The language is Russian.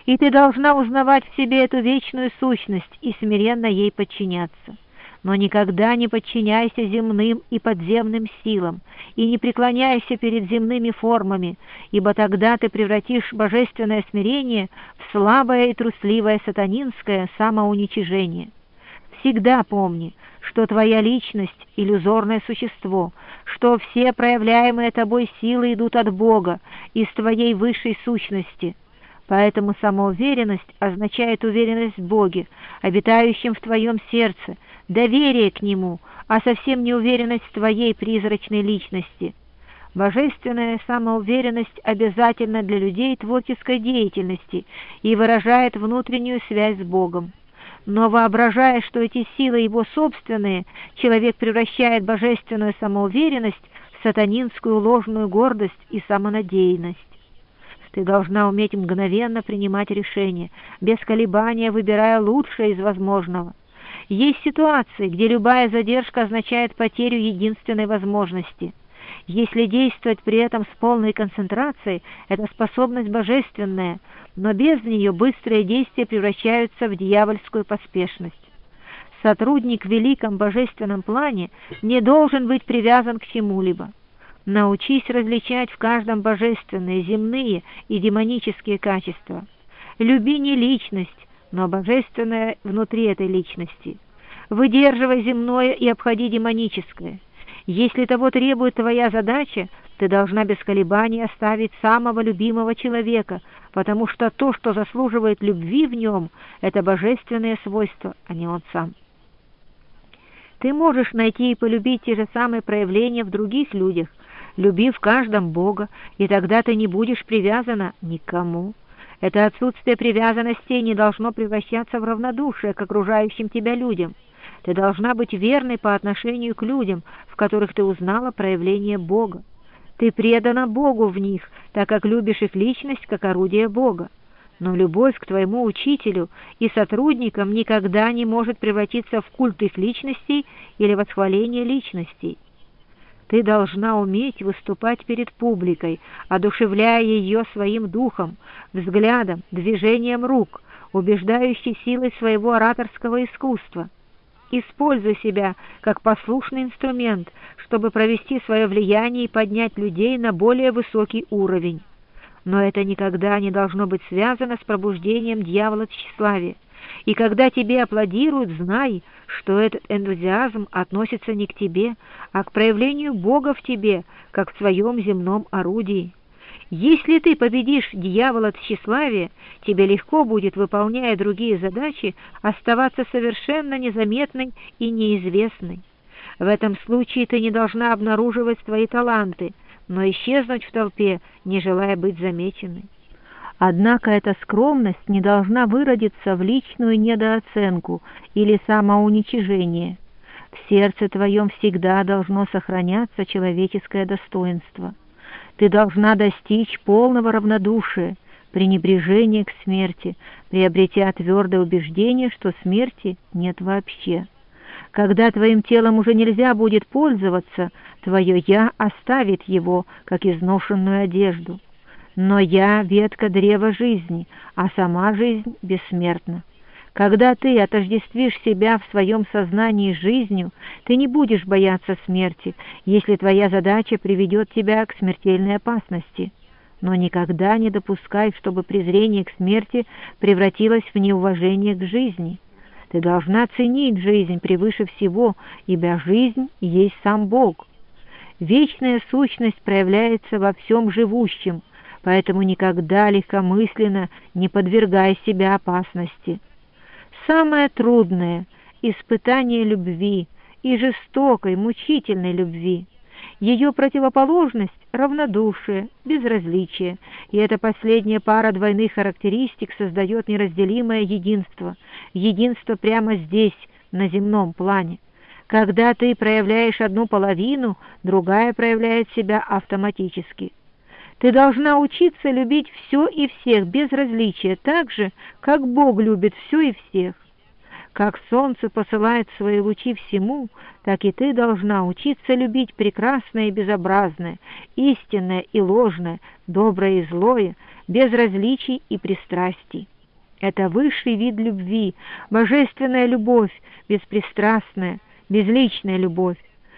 и ты должна узнавать в себе эту вечную сущность и смиренно ей подчиняться. Но никогда не подчиняйся земным и подземным силам, и не преклоняйся перед земными формами, ибо тогда ты превратишь божественное смирение в слабое и трусливое сатанинское самоуничижение. Всегда помни, что твоя личность — иллюзорное существо, что все проявляемые тобой силы идут от Бога, из твоей высшей сущности. Поэтому самоуверенность означает уверенность в Боге, обитающем в твоем сердце, доверие к Нему, а совсем не уверенность в твоей призрачной личности. Божественная самоуверенность обязательна для людей творческой деятельности и выражает внутреннюю связь с Богом. Но воображая, что эти силы его собственные, человек превращает божественную самоуверенность в сатанинскую ложную гордость и самонадеянность. Ты должна уметь мгновенно принимать решения, без колебания выбирая лучшее из возможного. Есть ситуации, где любая задержка означает потерю единственной возможности. Если действовать при этом с полной концентрацией, это способность божественная, но без нее быстрые действия превращаются в дьявольскую поспешность. Сотрудник в великом божественном плане не должен быть привязан к чему-либо. Научись различать в каждом божественные, земные и демонические качества. Люби не личность, но божественное внутри этой личности. Выдерживай земное и обходи демоническое. Если того требует твоя задача, ты должна без колебаний оставить самого любимого человека, потому что то, что заслуживает любви в нем, это божественные свойства, а не он сам. Ты можешь найти и полюбить те же самые проявления в других людях, люби в каждом Бога, и тогда ты не будешь привязана никому. Это отсутствие привязанности не должно превращаться в равнодушие к окружающим тебя людям. Ты должна быть верной по отношению к людям, в которых ты узнала проявление Бога. Ты предана Богу в них, так как любишь их личность как орудие Бога. Но любовь к твоему учителю и сотрудникам никогда не может превратиться в культ их личностей или восхваление личностей. Ты должна уметь выступать перед публикой, одушевляя ее своим духом, взглядом, движением рук, убеждающей силой своего ораторского искусства. Используй себя как послушный инструмент, чтобы провести свое влияние и поднять людей на более высокий уровень. Но это никогда не должно быть связано с пробуждением дьявола тщеславия. И когда тебе аплодируют, знай, что этот энтузиазм относится не к тебе, а к проявлению Бога в тебе, как в своем земном орудии. Если ты победишь дьявола тщеславия, тебе легко будет, выполняя другие задачи, оставаться совершенно незаметной и неизвестной. В этом случае ты не должна обнаруживать свои таланты, но исчезнуть в толпе, не желая быть замеченной. Однако эта скромность не должна выродиться в личную недооценку или самоуничижение. В сердце твоем всегда должно сохраняться человеческое достоинство. Ты должна достичь полного равнодушия, пренебрежения к смерти, приобретя твердое убеждение, что смерти нет вообще. Когда твоим телом уже нельзя будет пользоваться, твое «я» оставит его, как изношенную одежду. Но «я» — ветка древа жизни, а сама жизнь бессмертна. Когда ты отождествишь себя в своем сознании с жизнью, ты не будешь бояться смерти, если твоя задача приведет тебя к смертельной опасности. Но никогда не допускай, чтобы презрение к смерти превратилось в неуважение к жизни. Ты должна ценить жизнь превыше всего, ибо жизнь есть сам Бог. Вечная сущность проявляется во всем живущем, поэтому никогда легкомысленно не подвергай себя опасности. Самое трудное — испытание любви, и жестокой, мучительной любви. Ее противоположность — равнодушие, безразличие, и эта последняя пара двойных характеристик создает неразделимое единство, единство прямо здесь, на земном плане. Когда ты проявляешь одну половину, другая проявляет себя автоматически. Ты должна учиться любить все и всех без различия, так же, как Бог любит все и всех. Как солнце посылает свои лучи всему, так и ты должна учиться любить прекрасное и безобразное, истинное и ложное, доброе и злое, без различий и пристрастий. Это высший вид любви, божественная любовь, беспристрастная, безличная любовь.